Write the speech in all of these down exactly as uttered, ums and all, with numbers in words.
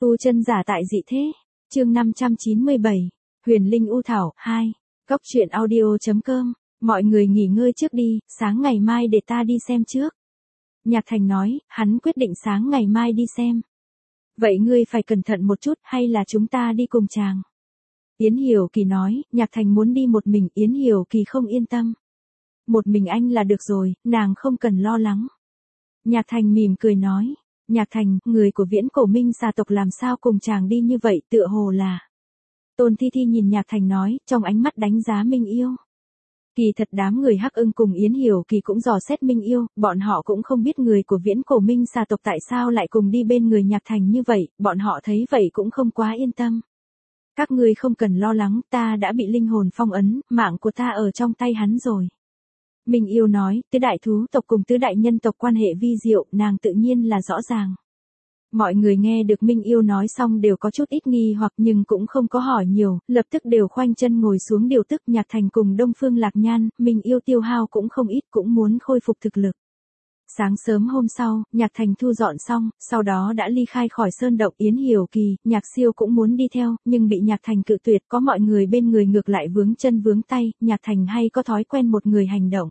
Tu chân giả tại dị thế. Chương năm trăm chín mươi bảy. Huyền Linh U Thảo hai. Cốc truyện audio chấm com. Mọi người nghỉ ngơi trước đi, sáng ngày mai để ta đi xem trước. Nhạc Thành nói, hắn quyết định sáng ngày mai đi xem. Vậy ngươi phải cẩn thận một chút, hay là chúng ta đi cùng chàng? Yến Hiểu Kỳ nói, Nhạc Thành muốn đi một mình, Yến Hiểu Kỳ không yên tâm. Một mình anh là được rồi, nàng không cần lo lắng. Nhạc Thành mỉm cười nói, Nhạc Thành, người của Viễn Cổ Minh gia tộc làm sao cùng chàng đi như vậy, tựa hồ là. Tôn Thi Thi nhìn Nhạc Thành nói, trong ánh mắt đánh giá Minh Yêu. Kỳ thật đám người Hắc Ưng cùng Yến Hiểu Kỳ cũng dò xét Minh Yêu, bọn họ cũng không biết người của Viễn Cổ Minh gia tộc tại sao lại cùng đi bên người Nhạc Thành như vậy, bọn họ thấy vậy cũng không quá yên tâm. Các ngươi không cần lo lắng, ta đã bị linh hồn phong ấn, mạng của ta ở trong tay hắn rồi. Minh Yêu nói, tứ đại thú tộc cùng tứ đại nhân tộc quan hệ vi diệu, nàng tự nhiên là rõ ràng. Mọi người nghe được Minh Yêu nói xong đều có chút ít nghi hoặc nhưng cũng không có hỏi nhiều, lập tức đều khoanh chân ngồi xuống điều tức. Nhạc Thành cùng Đông Phương Lạc Nhan, Minh Yêu tiêu hao cũng không ít, cũng muốn khôi phục thực lực. Sáng sớm hôm sau, Nhạc Thành thu dọn xong, sau đó đã ly khai khỏi sơn động. Yến Hiểu Kỳ, Nhạc Siêu cũng muốn đi theo, nhưng bị Nhạc Thành cự tuyệt, có mọi người bên người ngược lại vướng chân vướng tay, Nhạc Thành hay có thói quen một người hành động.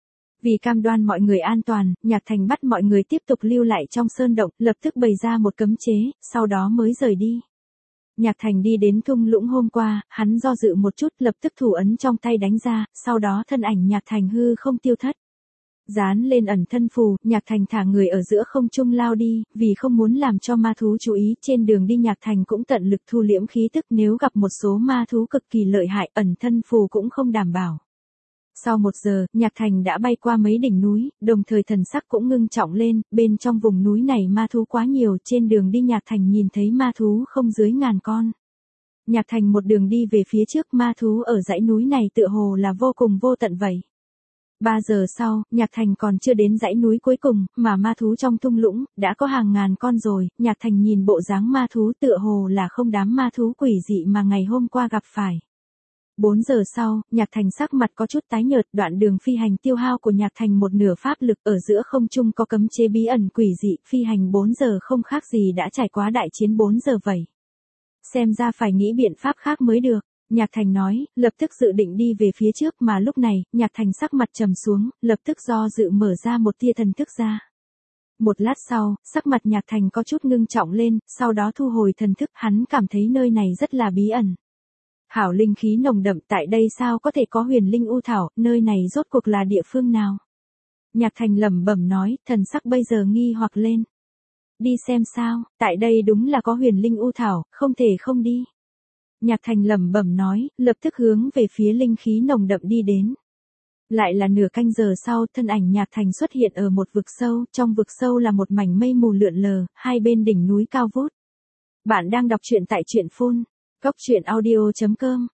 Vì cam đoan mọi người an toàn, Nhạc Thành bắt mọi người tiếp tục lưu lại trong sơn động, lập tức bày ra một cấm chế, sau đó mới rời đi. Nhạc Thành đi đến thung lũng hôm qua, hắn do dự một chút, lập tức thủ ấn trong tay đánh ra, sau đó thân ảnh Nhạc Thành hư không tiêu thất. Dán lên ẩn thân phù, Nhạc Thành thả người ở giữa không trung lao đi, vì không muốn làm cho ma thú chú ý, trên đường đi Nhạc Thành cũng tận lực thu liễm khí tức, nếu gặp một số ma thú cực kỳ lợi hại, ẩn thân phù cũng không đảm bảo. Sau một giờ, Nhạc Thành đã bay qua mấy đỉnh núi, đồng thời thần sắc cũng ngưng trọng lên, bên trong vùng núi này ma thú quá nhiều, trên đường đi Nhạc Thành nhìn thấy ma thú không dưới ngàn con. Nhạc Thành một đường đi về phía trước, ma thú ở dãy núi này tựa hồ là vô cùng vô tận vậy. Ba giờ sau, Nhạc Thành còn chưa đến dãy núi cuối cùng, mà ma thú trong thung lũng, đã có hàng ngàn con rồi. Nhạc Thành nhìn bộ dáng ma thú tựa hồ là không đám ma thú quỷ dị mà ngày hôm qua gặp phải. Bốn giờ sau, Nhạc Thành sắc mặt có chút tái nhợt, đoạn đường phi hành tiêu hao của Nhạc Thành một nửa pháp lực, ở giữa không trung có cấm chế bí ẩn quỷ dị, phi hành bốn giờ không khác gì đã trải qua đại chiến bốn giờ vậy. Xem ra phải nghĩ biện pháp khác mới được. Nhạc Thành nói, lập tức dự định đi về phía trước, mà lúc này, Nhạc Thành sắc mặt trầm xuống, lập tức do dự mở ra một tia thần thức ra. Một lát sau, sắc mặt Nhạc Thành có chút ngưng trọng lên, sau đó thu hồi thần thức, hắn cảm thấy nơi này rất là bí ẩn. Hảo linh khí nồng đậm, tại đây sao có thể có huyền linh u thảo, nơi này rốt cuộc là địa phương nào? Nhạc Thành lẩm bẩm nói, thần sắc bây giờ nghi hoặc lên. Đi xem sao, tại đây đúng là có huyền linh u thảo, không thể không đi. Nhạc Thành lẩm bẩm nói, lập tức hướng về phía linh khí nồng đậm đi đến. Lại là nửa canh giờ sau, thân ảnh Nhạc Thành xuất hiện ở một vực sâu, trong vực sâu là một mảnh mây mù lượn lờ, hai bên đỉnh núi cao vút. Bạn đang đọc truyện tại truyện phun. Cốc truyện audio chấm com,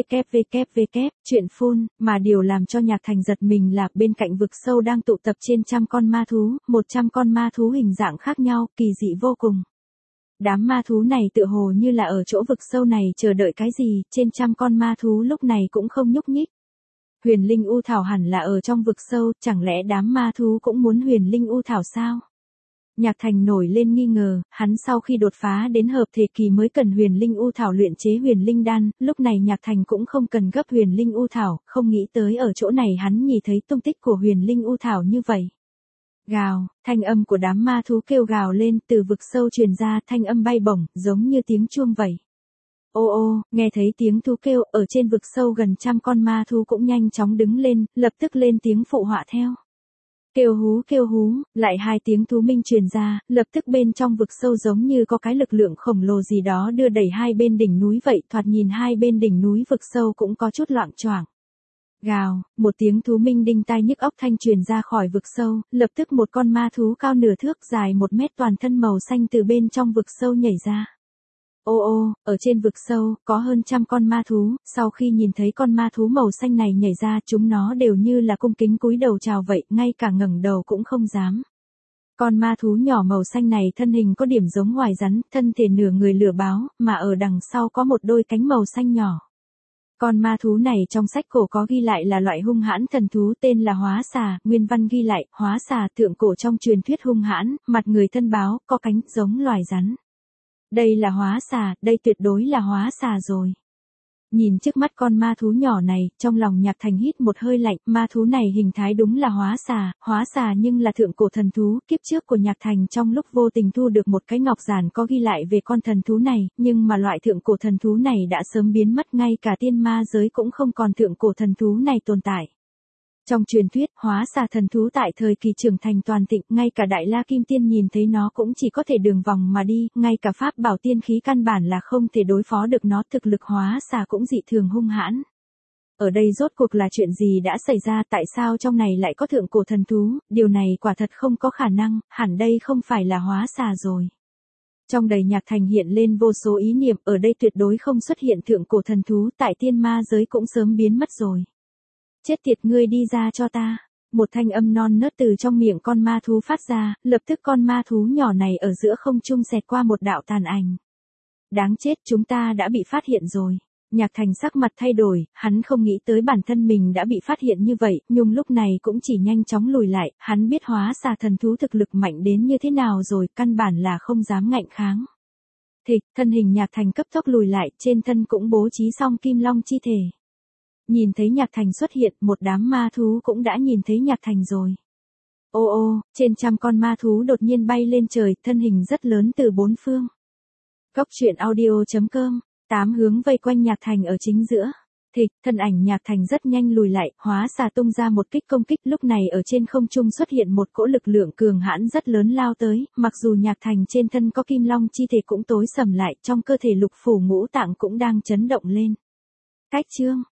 www, truyện phun, mà điều làm cho Nhạc Thành giật mình là bên cạnh vực sâu đang tụ tập trên trăm con ma thú, một trăm con ma thú hình dạng khác nhau, kỳ dị vô cùng. Đám ma thú này tựa hồ như là ở chỗ vực sâu này chờ đợi cái gì, trên trăm con ma thú lúc này cũng không nhúc nhích. Huyền Linh U Thảo hẳn là ở trong vực sâu, chẳng lẽ đám ma thú cũng muốn Huyền Linh U Thảo sao? Nhạc Thành nổi lên nghi ngờ, hắn sau khi đột phá đến hợp thể kỳ mới cần huyền linh u thảo luyện chế huyền linh đan, lúc này Nhạc Thành cũng không cần gấp huyền linh u thảo, không nghĩ tới ở chỗ này hắn nhìn thấy tung tích của huyền linh u thảo như vậy. Gào, thanh âm của đám ma thú kêu gào lên, từ vực sâu truyền ra, thanh âm bay bổng, giống như tiếng chuông vậy. Ô ô, nghe thấy tiếng thú kêu, ở trên vực sâu gần trăm con ma thú cũng nhanh chóng đứng lên, lập tức lên tiếng phụ họa theo. Kêu hú kêu hú, lại hai tiếng thú minh truyền ra, lập tức bên trong vực sâu giống như có cái lực lượng khổng lồ gì đó đưa đẩy hai bên đỉnh núi vậy, thoạt nhìn hai bên đỉnh núi vực sâu cũng có chút loạng choạng. Gào, một tiếng thú minh đinh tai nhức óc thanh truyền ra khỏi vực sâu, lập tức một con ma thú cao nửa thước dài một mét toàn thân màu xanh từ bên trong vực sâu nhảy ra. Ô ô, ở trên vực sâu, có hơn trăm con ma thú, sau khi nhìn thấy con ma thú màu xanh này nhảy ra, chúng nó đều như là cung kính cúi đầu chào vậy, ngay cả ngẩng đầu cũng không dám. Con ma thú nhỏ màu xanh này thân hình có điểm giống hoài rắn, thân thể nửa người lửa báo, mà ở đằng sau có một đôi cánh màu xanh nhỏ. Con ma thú này trong sách cổ có ghi lại là loại hung hãn thần thú tên là hóa xà, nguyên văn ghi lại, hóa xà thượng cổ trong truyền thuyết hung hãn, mặt người thân báo, có cánh giống loài rắn. Đây là hóa xà, đây tuyệt đối là hóa xà rồi. Nhìn trước mắt con ma thú nhỏ này, trong lòng Nhạc Thành hít một hơi lạnh, ma thú này hình thái đúng là hóa xà, hóa xà nhưng là thượng cổ thần thú, kiếp trước của Nhạc Thành trong lúc vô tình thu được một cái ngọc giản có ghi lại về con thần thú này, nhưng mà loại thượng cổ thần thú này đã sớm biến mất, ngay cả tiên ma giới cũng không còn thượng cổ thần thú này tồn tại. Trong truyền thuyết, hóa xà thần thú tại thời kỳ trưởng thành toàn thịnh, ngay cả Đại La Kim Tiên nhìn thấy nó cũng chỉ có thể đường vòng mà đi, ngay cả pháp bảo tiên khí căn bản là không thể đối phó được nó, thực lực hóa xà cũng dị thường hung hãn. Ở đây rốt cuộc là chuyện gì đã xảy ra, tại sao trong này lại có thượng cổ thần thú, điều này quả thật không có khả năng, hẳn đây không phải là hóa xà rồi. Trong đầy Nhạc Thành hiện lên vô số ý niệm, ở đây tuyệt đối không xuất hiện thượng cổ thần thú, tại tiên ma giới cũng sớm biến mất rồi. Chết tiệt, ngươi đi ra cho ta. Một thanh âm non nớt từ trong miệng con ma thú phát ra, lập tức con ma thú nhỏ này ở giữa không trung xẹt qua một đạo tàn ảnh. Đáng chết, chúng ta đã bị phát hiện rồi. Nhạc Thành sắc mặt thay đổi, hắn không nghĩ tới bản thân mình đã bị phát hiện như vậy, nhưng lúc này cũng chỉ nhanh chóng lùi lại, hắn biết hóa xà thần thú thực lực mạnh đến như thế nào rồi, căn bản là không dám ngạnh kháng. Thịch, thân hình Nhạc Thành cấp tốc lùi lại, trên thân cũng bố trí xong kim long chi thể. Nhìn thấy Nhạc Thành xuất hiện, một đám ma thú cũng đã nhìn thấy Nhạc Thành rồi. Ô ô, trên trăm con ma thú đột nhiên bay lên trời, thân hình rất lớn từ bốn phương. Góc truyện audio chấm com, tám hướng vây quanh Nhạc Thành ở chính giữa. Thịch, thân ảnh Nhạc Thành rất nhanh lùi lại, hóa xà tung ra một kích công kích, lúc này ở trên không trung xuất hiện một cỗ lực lượng cường hãn rất lớn lao tới, mặc dù Nhạc Thành trên thân có kim long chi thể cũng tối sầm lại, trong cơ thể lục phủ ngũ tạng cũng đang chấn động lên. Cách chương